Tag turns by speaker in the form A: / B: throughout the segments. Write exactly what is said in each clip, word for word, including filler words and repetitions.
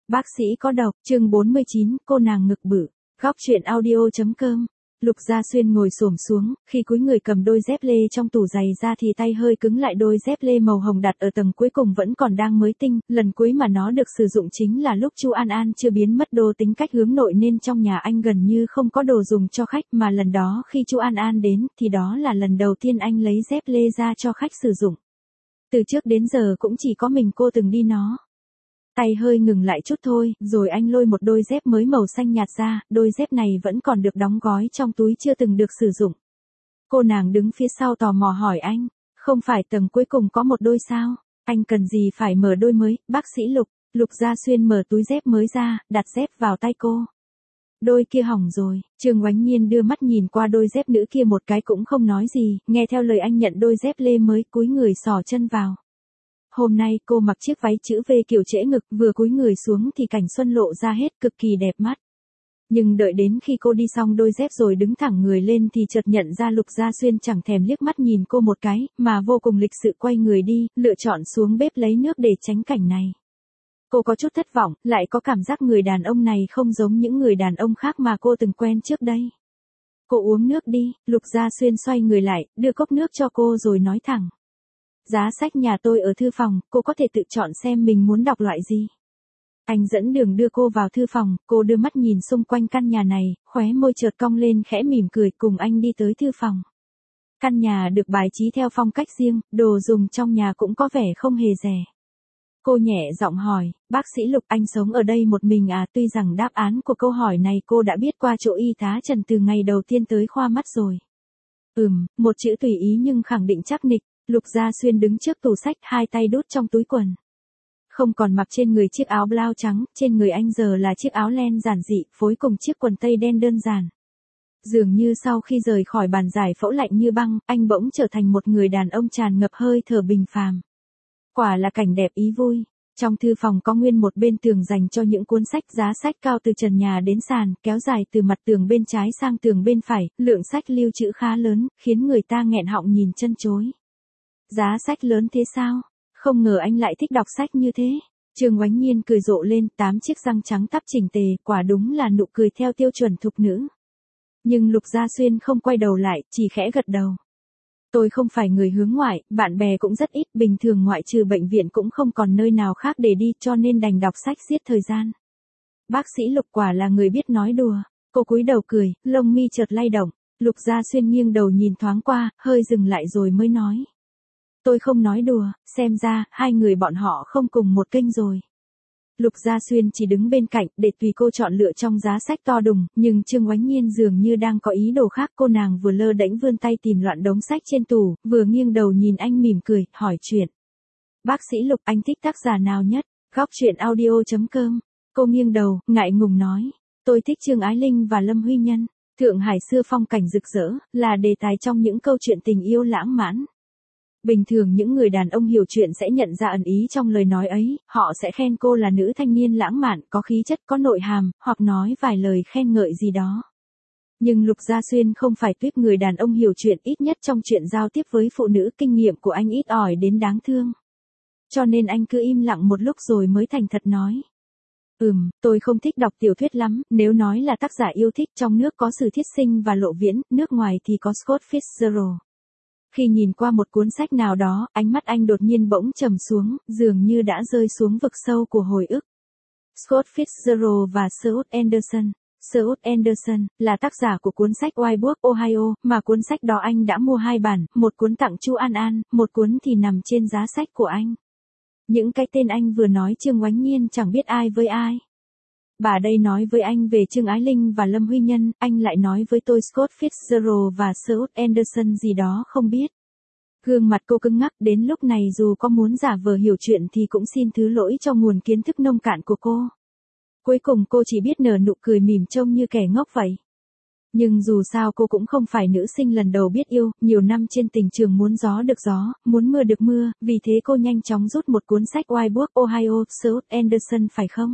A: Bác sĩ có độc, chương bốn mươi chín, cô nàng ngực bự. Góc truyện audio.com. Lục Gia Xuyên ngồi xổm xuống, khi cúi người cầm đôi dép lê trong tủ giày ra thì tay hơi cứng lại. Đôi dép lê màu hồng đặt ở tầng cuối cùng vẫn còn đang mới tinh, lần cuối mà nó được sử dụng chính là lúc Chu An An chưa biến mất đồ tính cách hướng nội nên trong nhà anh gần như không có đồ dùng cho khách, mà lần đó khi Chu An An đến thì đó là lần đầu tiên anh lấy dép lê ra cho khách sử dụng. Từ trước đến giờ cũng chỉ có mình cô từng đi nó. Tay hơi ngừng lại chút thôi, rồi anh lôi một đôi dép mới màu xanh nhạt ra, đôi dép này vẫn còn được đóng gói trong túi chưa từng được sử dụng. Cô nàng đứng phía sau tò mò hỏi anh, không phải tầng cuối cùng có một đôi sao, anh cần gì phải mở đôi mới, bác sĩ Lục. Lục Gia Xuyên mở túi dép mới ra, đặt dép vào tay cô. Đôi kia hỏng rồi, Trương Oánh Nhiên đưa mắt nhìn qua đôi dép nữ kia một cái cũng không nói gì, nghe theo lời anh nhận đôi dép lê mới, cúi người xỏ chân vào. Hôm nay cô mặc chiếc váy chữ V kiểu trễ ngực, vừa cúi người xuống thì cảnh xuân lộ ra hết, cực kỳ đẹp mắt. Nhưng đợi đến khi cô đi xong đôi dép rồi đứng thẳng người lên thì chợt nhận ra Lục Gia Xuyên chẳng thèm liếc mắt nhìn cô một cái, mà vô cùng lịch sự quay người đi, lựa chọn xuống bếp lấy nước để tránh cảnh này. Cô có chút thất vọng, lại có cảm giác người đàn ông này không giống những người đàn ông khác mà cô từng quen trước đây. Cô uống nước đi, Lục Gia Xuyên xoay người lại, đưa cốc nước cho cô rồi nói thẳng. Giá sách nhà tôi ở thư phòng, cô có thể tự chọn xem mình muốn đọc loại gì. Anh dẫn đường đưa cô vào thư phòng, cô đưa mắt nhìn xung quanh căn nhà này, khóe môi chợt cong lên khẽ mỉm cười, cùng anh đi tới thư phòng. Căn nhà được bài trí theo phong cách riêng, đồ dùng trong nhà cũng có vẻ không hề rẻ. Cô nhẹ giọng hỏi, bác sĩ Lục, anh sống ở đây một mình à? Tuy rằng đáp án của câu hỏi này cô đã biết qua chỗ y tá Trần từ ngày đầu tiên tới khoa mắt rồi. Ừm, một chữ tùy ý nhưng khẳng định chắc nịch. Lục Gia Xuyên đứng trước tủ sách, hai tay đút trong túi quần. Không còn mặc trên người chiếc áo blau trắng, trên người anh giờ là chiếc áo len giản dị, phối cùng chiếc quần tây đen đơn giản. Dường như sau khi rời khỏi bàn giải phẫu lạnh như băng, anh bỗng trở thành một người đàn ông tràn ngập hơi thở bình phàm. Quả là cảnh đẹp ý vui. Trong thư phòng có nguyên một bên tường dành cho những cuốn sách, giá sách cao từ trần nhà đến sàn, kéo dài từ mặt tường bên trái sang tường bên phải, lượng sách lưu trữ khá lớn, khiến người ta nghẹn họng nhìn chân chối. Giá sách lớn thế sao? Không ngờ anh lại thích đọc sách như thế. Trương Oánh Nhiên cười rộ lên, tám chiếc răng trắng tắp chỉnh tề, quả đúng là nụ cười theo tiêu chuẩn thục nữ. Nhưng Lục Gia Xuyên không quay đầu lại, chỉ khẽ gật đầu. Tôi không phải người hướng ngoại, bạn bè cũng rất ít, bình thường ngoại trừ bệnh viện cũng không còn nơi nào khác để đi, cho nên đành đọc sách giết thời gian. Bác sĩ Lục quả là người biết nói đùa. Cô cúi đầu cười, lông mi chợt lay động. Lục Gia Xuyên nghiêng đầu nhìn thoáng qua, hơi dừng lại rồi mới nói. Tôi không nói đùa, xem ra, hai người bọn họ không cùng một kênh rồi. Lục Gia Xuyên chỉ đứng bên cạnh, để tùy cô chọn lựa trong giá sách to đùng, nhưng Trương Oánh Nhiên dường như đang có ý đồ khác. Cô nàng vừa lơ đễnh vươn tay tìm loạn đống sách trên tủ, vừa nghiêng đầu nhìn anh mỉm cười, hỏi chuyện. Bác sĩ Lục, anh thích tác giả nào nhất? Góc truyện audio.com. Cô nghiêng đầu, ngại ngùng nói. Tôi thích Trương Ái Linh và Lâm Huy Nhân. Thượng Hải xưa phong cảnh rực rỡ, là đề tài trong những câu chuyện tình yêu lãng mãn. Bình thường những người đàn ông hiểu chuyện sẽ nhận ra ẩn ý trong lời nói ấy, họ sẽ khen cô là nữ thanh niên lãng mạn, có khí chất, có nội hàm, hoặc nói vài lời khen ngợi gì đó. Nhưng Lục Gia Xuyên không phải tuýp người đàn ông hiểu chuyện, ít nhất trong chuyện giao tiếp với phụ nữ, kinh nghiệm của anh ít ỏi đến đáng thương. Cho nên anh cứ im lặng một lúc rồi mới thành thật nói. Ừm, tôi không thích đọc tiểu thuyết lắm, nếu nói là tác giả yêu thích, trong nước có Sử Thiết Sinh và Lộ Viễn, nước ngoài thì có Scott Fitzgerald. Khi nhìn qua một cuốn sách nào đó, ánh mắt anh đột nhiên bỗng trầm xuống, dường như đã rơi xuống vực sâu của hồi ức. Scott Fitzgerald và Stuart Anderson. Stuart Anderson là tác giả của cuốn sách White Book Ohio, mà cuốn sách đó anh đã mua hai bản, một cuốn tặng Chu An An, một cuốn thì nằm trên giá sách của anh. Những cái tên anh vừa nói Trương Oánh Nhiên chẳng biết ai với ai. Bà đây nói với anh về Trương Ái Linh và Lâm Huy Nhân, anh lại nói với tôi Scott Fitzgerald và Stuart Anderson gì đó không biết. Gương mặt cô cứng ngắc, đến lúc này dù có muốn giả vờ hiểu chuyện thì cũng xin thứ lỗi cho nguồn kiến thức nông cạn của cô. Cuối cùng cô chỉ biết nở nụ cười mỉm trông như kẻ ngốc vậy. Nhưng dù sao cô cũng không phải nữ sinh lần đầu biết yêu, nhiều năm trên tình trường muốn gió được gió, muốn mưa được mưa, vì thế cô nhanh chóng rút một cuốn sách White Book Ohio, Stuart Anderson phải không?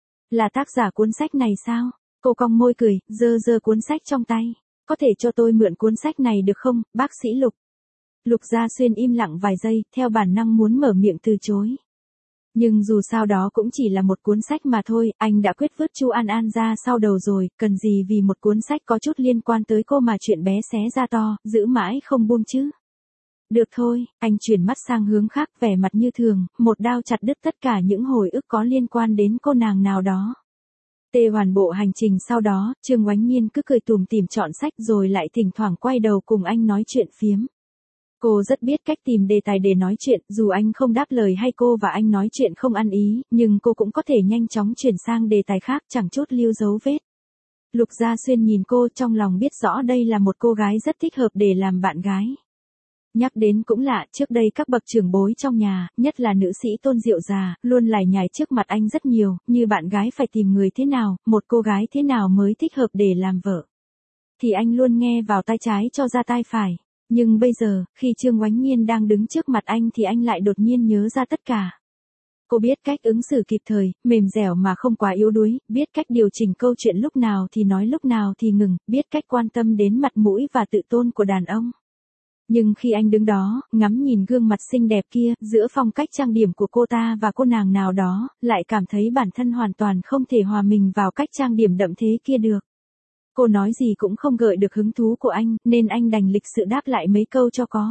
A: Là tác giả cuốn sách này sao? Cô cong môi cười, giơ giơ cuốn sách trong tay. Có thể cho tôi mượn cuốn sách này được không, bác sĩ Lục? Lục Gia Xuyên im lặng vài giây, theo bản năng muốn mở miệng từ chối. Nhưng dù sao đó cũng chỉ là một cuốn sách mà thôi, anh đã quyết vứt Chu An An ra sau đầu rồi, cần gì vì một cuốn sách có chút liên quan tới cô mà chuyện bé xé ra to, giữ mãi không buông chứ. Được thôi, anh chuyển mắt sang hướng khác, vẻ mặt như thường, một đao chặt đứt tất cả những hồi ức có liên quan đến cô nàng nào đó. Tê hoàn bộ hành trình sau đó, Trương Oánh Nhiên cứ cười tủm tỉm chọn sách rồi lại thỉnh thoảng quay đầu cùng anh nói chuyện phiếm. Cô rất biết cách tìm đề tài để nói chuyện, dù anh không đáp lời hay cô và anh nói chuyện không ăn ý, nhưng cô cũng có thể nhanh chóng chuyển sang đề tài khác chẳng chút lưu dấu vết. Lục Gia Xuyên nhìn cô trong lòng biết rõ đây là một cô gái rất thích hợp để làm bạn gái. Nhắc đến cũng lạ, trước đây các bậc trưởng bối trong nhà, nhất là nữ sĩ Tôn Diệu già, luôn lải nhải trước mặt anh rất nhiều, như bạn gái phải tìm người thế nào, một cô gái thế nào mới thích hợp để làm vợ. Thì anh luôn nghe vào tai trái cho ra tai phải. Nhưng bây giờ, khi Trương Oánh Nhiên đang đứng trước mặt anh thì anh lại đột nhiên nhớ ra tất cả. Cô biết cách ứng xử kịp thời, mềm dẻo mà không quá yếu đuối, biết cách điều chỉnh câu chuyện lúc nào thì nói lúc nào thì ngừng, biết cách quan tâm đến mặt mũi và tự tôn của đàn ông. Nhưng khi anh đứng đó, ngắm nhìn gương mặt xinh đẹp kia, giữa phong cách trang điểm của cô ta và cô nàng nào đó, lại cảm thấy bản thân hoàn toàn không thể hòa mình vào cách trang điểm đậm thế kia được. Cô nói gì cũng không gợi được hứng thú của anh, nên anh đành lịch sự đáp lại mấy câu cho có.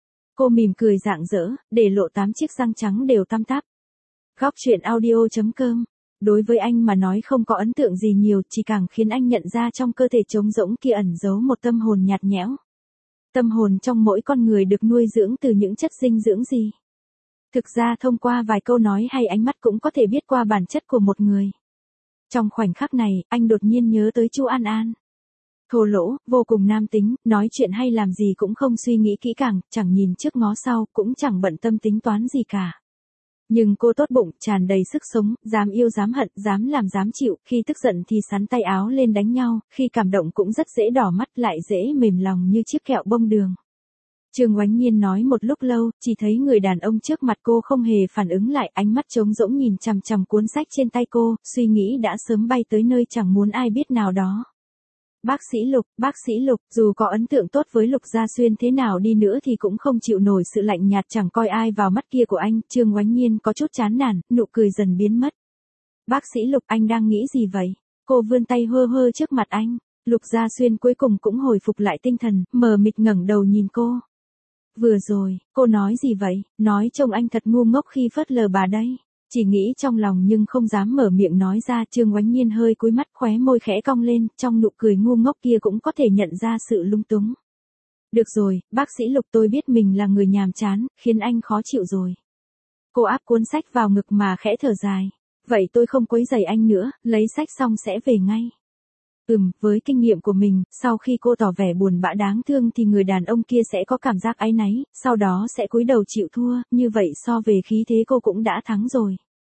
A: Cô mỉm cười rạng rỡ, để lộ tám chiếc răng trắng đều tăm tắp. Góc truyện audio chấm com. Đối với anh mà nói không có ấn tượng gì nhiều, chỉ càng khiến anh nhận ra trong cơ thể trống rỗng kia ẩn giấu một tâm hồn nhạt nhẽo. Tâm hồn trong mỗi con người được nuôi dưỡng từ những chất dinh dưỡng gì? Thực ra thông qua vài câu nói hay ánh mắt cũng có thể biết qua bản chất của một người. Trong khoảnh khắc này, anh đột nhiên nhớ tới Chu An An. Thô lỗ, vô cùng nam tính, nói chuyện hay làm gì cũng không suy nghĩ kỹ càng, chẳng nhìn trước ngó sau, cũng chẳng bận tâm tính toán gì cả. Nhưng cô tốt bụng, tràn đầy sức sống, dám yêu dám hận, dám làm dám chịu, khi tức giận thì sắn tay áo lên đánh nhau, khi cảm động cũng rất dễ đỏ mắt lại dễ mềm lòng như chiếc kẹo bông đường. Trương Oánh Nhiên nói một lúc lâu, chỉ thấy người đàn ông trước mặt cô không hề phản ứng lại, ánh mắt trống rỗng nhìn chằm chằm cuốn sách trên tay cô, suy nghĩ đã sớm bay tới nơi chẳng muốn ai biết nào đó. Bác sĩ Lục, bác sĩ Lục, dù có ấn tượng tốt với Lục Gia Xuyên thế nào đi nữa thì cũng không chịu nổi sự lạnh nhạt chẳng coi ai vào mắt kia của anh, Trương Oánh Nhiên có chút chán nản, nụ cười dần biến mất. Bác sĩ Lục, anh đang nghĩ gì vậy? Cô vươn tay hơ hơ trước mặt anh. Lục Gia Xuyên cuối cùng cũng hồi phục lại tinh thần, mờ mịt ngẩng đầu nhìn cô. Vừa rồi, cô nói gì vậy? Nói trông anh thật ngu ngốc khi phớt lờ bà đấy. Chỉ nghĩ trong lòng nhưng không dám mở miệng nói ra. Trương Oánh Nhiên hơi cúi mắt, khóe môi khẽ cong lên, trong nụ cười ngu ngốc kia cũng có thể nhận ra sự lung túng. Được rồi, bác sĩ Lục, tôi biết mình là người nhàm chán, khiến anh khó chịu rồi. Cô áp cuốn sách vào ngực mà khẽ thở dài. Vậy tôi không quấy rầy anh nữa, lấy sách xong sẽ về ngay. Ừm, với kinh nghiệm của mình, sau khi cô tỏ vẻ buồn bã đáng thương thì người đàn ông kia sẽ có cảm giác áy náy, sau đó sẽ cúi đầu chịu thua, như vậy so về khí thế cô cũng đã thắng rồi.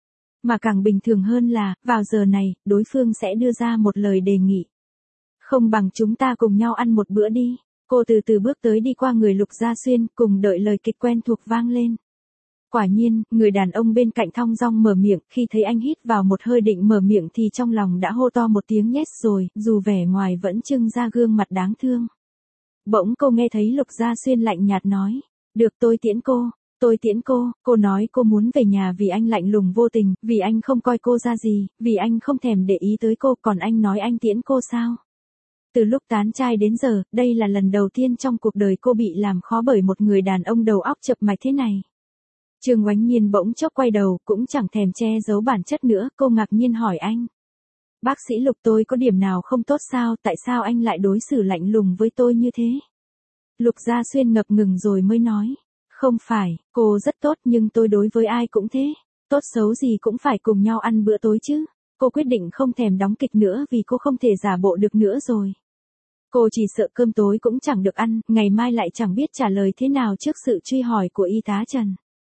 A: Mà càng bình thường hơn là, vào giờ này, đối phương sẽ đưa ra một lời đề nghị. Không bằng chúng ta cùng nhau ăn một bữa đi. Cô từ từ bước tới đi qua người Lục Gia Xuyên, cùng đợi lời kịch quen thuộc vang lên. Quả nhiên, người đàn ông bên cạnh thong dong mở miệng, khi thấy anh hít vào một hơi định mở miệng thì trong lòng đã hô to một tiếng yes rồi, dù vẻ ngoài vẫn trưng ra gương mặt đáng thương. Bỗng cô nghe thấy Lục Gia Xuyên lạnh nhạt nói, được tôi tiễn cô, tôi tiễn cô, cô nói cô muốn về nhà vì anh lạnh lùng vô tình, vì anh không coi cô ra gì, vì anh không thèm để ý tới cô, còn anh nói anh tiễn cô sao? Từ lúc tán trai đến giờ, đây là lần đầu tiên trong cuộc đời cô bị làm khó bởi một người đàn ông đầu óc chập mạch thế này. Trương Oánh Nhiên bỗng chốc quay đầu, cũng chẳng thèm che giấu bản chất nữa, cô ngạc nhiên hỏi anh. Bác sĩ Lục, tôi có điểm nào không tốt sao, tại sao anh lại đối xử lạnh lùng với tôi như thế? Lục Gia Xuyên ngập ngừng rồi mới nói. Không phải, cô rất tốt nhưng tôi đối với ai cũng thế. Tốt xấu gì cũng phải cùng nhau ăn bữa tối chứ. Cô quyết định không thèm đóng kịch nữa vì cô không thể giả bộ được nữa rồi. Cô chỉ sợ cơm tối cũng chẳng được ăn, ngày mai lại chẳng biết trả lời thế nào trước sự truy hỏi của y tá Trần.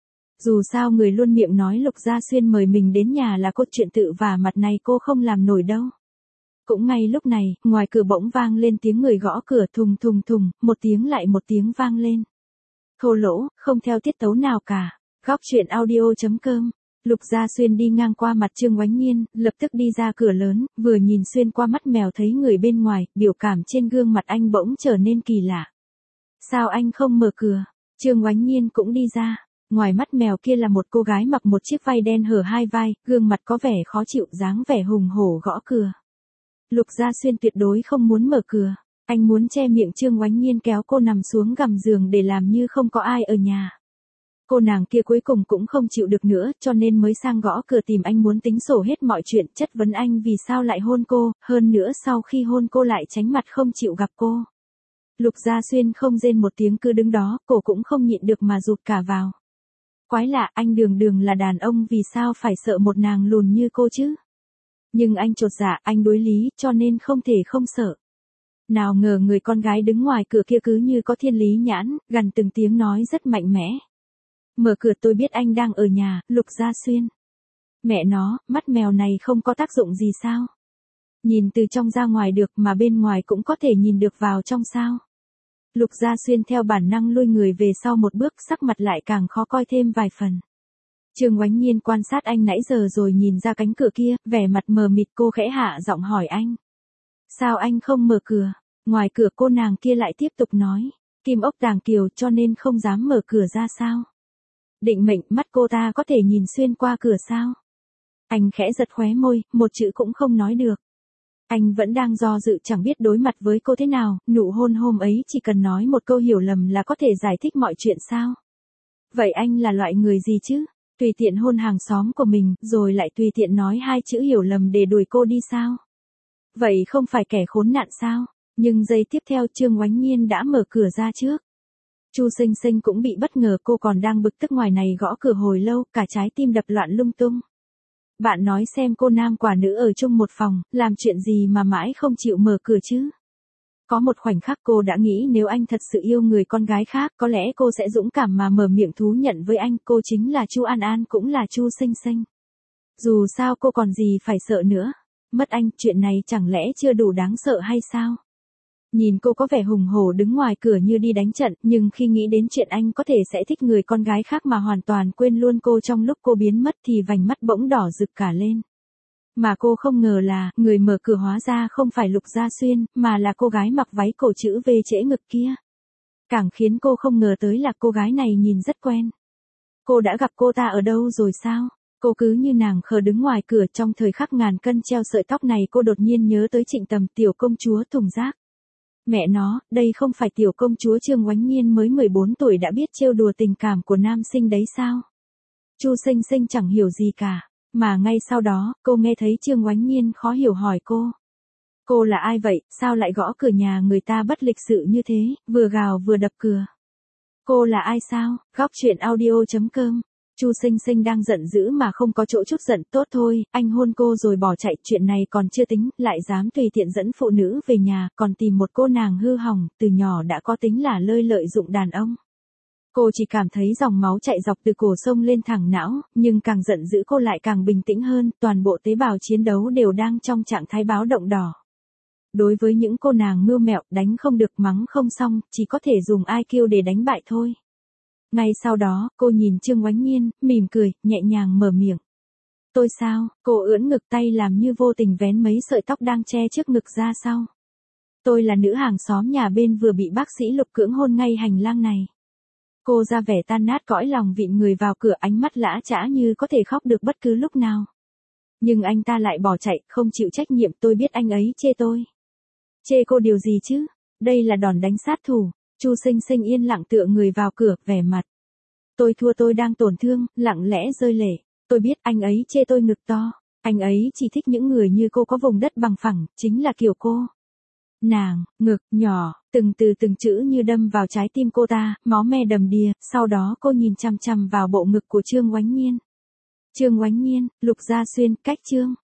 A: Dù sao người luôn miệng nói Lục Gia Xuyên mời mình đến nhà là cốt truyện tự và mặt này cô không làm nổi đâu. Cũng ngay lúc này, ngoài cửa bỗng vang lên tiếng người gõ cửa thùng thùng thùng, một tiếng lại một tiếng vang lên. Thô lỗ, không theo tiết tấu nào cả. Góc truyện audio chấm com. Lục Gia Xuyên đi ngang qua mặt Trương Oánh Nhiên, lập tức đi ra cửa lớn, vừa nhìn xuyên qua mắt mèo thấy người bên ngoài, biểu cảm trên gương mặt anh bỗng trở nên kỳ lạ. Sao anh không mở cửa? Trương Oánh Nhiên cũng đi ra. Ngoài mắt mèo kia là một cô gái mặc một chiếc vai đen hở hai vai, gương mặt có vẻ khó chịu, dáng vẻ hùng hổ gõ cửa. Lục Gia Xuyên tuyệt đối không muốn mở cửa. Anh muốn che miệng Trương Oánh Nhiên, kéo cô nằm xuống gầm giường để làm như không có ai ở nhà. Cô nàng kia cuối cùng cũng không chịu được nữa, cho nên mới sang gõ cửa tìm anh, muốn tính sổ hết mọi chuyện, chất vấn anh vì sao lại hôn cô, hơn nữa sau khi hôn cô lại tránh mặt không chịu gặp cô. Lục Gia Xuyên không rên một tiếng, cứ đứng đó, cổ cũng không nhịn được mà rụt cả vào. Quái lạ, anh đường đường là đàn ông, vì sao phải sợ một nàng lùn như cô chứ? Nhưng anh chột dạ, anh đối lý, cho nên không thể không sợ. Nào ngờ người con gái đứng ngoài cửa kia cứ như có thiên lý nhãn, gằn từng tiếng nói rất mạnh mẽ. Mở cửa, tôi biết anh đang ở nhà, Lục Gia Xuyên. Mẹ nó, mắt mèo này không có tác dụng gì sao? Nhìn từ trong ra ngoài được mà bên ngoài cũng có thể nhìn được vào trong sao? Lục Gia Xuyên theo bản năng lui người về sau một bước, sắc mặt lại càng khó coi thêm vài phần. Trương Oánh Nhiên quan sát anh nãy giờ rồi nhìn ra cánh cửa kia, vẻ mặt mờ mịt, cô khẽ hạ giọng hỏi anh. Sao anh không mở cửa? Ngoài cửa cô nàng kia lại tiếp tục nói. Kim ốc tàng kiều, cho nên không dám mở cửa ra sao? Định mệnh, mắt cô ta có thể nhìn xuyên qua cửa sao? Anh khẽ giật khóe môi, một chữ cũng không nói được. Anh vẫn đang do dự, chẳng biết đối mặt với cô thế nào, nụ hôn hôm ấy chỉ cần nói một câu hiểu lầm là có thể giải thích mọi chuyện sao? Vậy anh là loại người gì chứ? Tùy tiện hôn hàng xóm của mình, rồi lại tùy tiện nói hai chữ hiểu lầm để đuổi cô đi sao? Vậy không phải kẻ khốn nạn sao? Nhưng giây tiếp theo Trương Oánh Nhiên đã mở cửa ra trước. Chu Sinh Sinh cũng bị bất ngờ, cô còn đang bực tức ngoài này gõ cửa hồi lâu, cả trái tim đập loạn lung tung. Bạn nói xem, cô nam quả nữ ở chung một phòng, làm chuyện gì mà mãi không chịu mở cửa chứ? Có một khoảnh khắc cô đã nghĩ nếu anh thật sự yêu người con gái khác, có lẽ cô sẽ dũng cảm mà mở miệng thú nhận với anh, cô chính là Chu An An, cũng là Chu Sinh Sinh. Dù sao cô còn gì phải sợ nữa. Mất anh, chuyện này chẳng lẽ chưa đủ đáng sợ hay sao? Nhìn cô có vẻ hùng hổ đứng ngoài cửa như đi đánh trận, nhưng khi nghĩ đến chuyện anh có thể sẽ thích người con gái khác mà hoàn toàn quên luôn cô trong lúc cô biến mất thì vành mắt bỗng đỏ rực cả lên. Mà cô không ngờ là, người mở cửa hóa ra không phải Lục Gia Xuyên, mà là cô gái mặc váy cổ chữ V trễ ngực kia. Càng khiến cô không ngờ tới là cô gái này nhìn rất quen. Cô đã gặp cô ta ở đâu rồi sao? Cô cứ như nàng khờ đứng ngoài cửa, trong thời khắc ngàn cân treo sợi tóc này cô đột nhiên nhớ tới Trịnh Tầm, tiểu công chúa thùng rác. Mẹ nó, đây không phải tiểu công chúa Trương Oánh Nhiên mới mười bốn tuổi đã biết trêu đùa tình cảm của nam sinh đấy sao? Chu Sinh Sinh chẳng hiểu gì cả, mà ngay sau đó, cô nghe thấy Trương Oánh Nhiên khó hiểu hỏi cô. Cô là ai vậy, sao lại gõ cửa nhà người ta bất lịch sự như thế, vừa gào vừa đập cửa? Cô là ai sao? Góc truyện audio chấm com. Chu Sinh Sinh đang giận dữ mà không có chỗ chút giận, tốt thôi, anh hôn cô rồi bỏ chạy, chuyện này còn chưa tính, lại dám tùy tiện dẫn phụ nữ về nhà, còn tìm một cô nàng hư hỏng, từ nhỏ đã có tính là lơi lợi dụng đàn ông. Cô chỉ cảm thấy dòng máu chạy dọc từ cổ sông lên thẳng não, nhưng càng giận dữ cô lại càng bình tĩnh hơn, toàn bộ tế bào chiến đấu đều đang trong trạng thái báo động đỏ. Đối với những cô nàng mưu mẹo, đánh không được mắng không xong, chỉ có thể dùng i kiu để đánh bại thôi. Ngay sau đó, cô nhìn Trương Oánh Nhiên, mỉm cười, nhẹ nhàng mở miệng. Tôi sao? Cô ưỡn ngực tay làm như vô tình vén mấy sợi tóc đang che trước ngực ra sau. Tôi là nữ hàng xóm nhà bên vừa bị bác sĩ Lục cưỡng hôn ngay hành lang này. Cô ra vẻ tan nát cõi lòng vịn người vào cửa, ánh mắt lã chã như có thể khóc được bất cứ lúc nào. Nhưng anh ta lại bỏ chạy, không chịu trách nhiệm, tôi biết anh ấy chê tôi. Chê cô điều gì chứ? Đây là đòn đánh sát thủ. Chu Sinh Sinh yên lặng tựa người vào cửa, vẻ mặt. Tôi thua, tôi đang tổn thương, lặng lẽ rơi lệ. Tôi biết anh ấy chê tôi ngực to. Anh ấy chỉ thích những người như cô, có vùng đất bằng phẳng, chính là kiểu cô. Nàng, ngực, nhỏ, từng từ từng chữ như đâm vào trái tim cô ta, máu me đầm đìa, sau đó cô nhìn chằm chằm vào bộ ngực của Trương Oánh Nhiên. Trương Oánh Nhiên, Lục Gia Xuyên, cách Trương.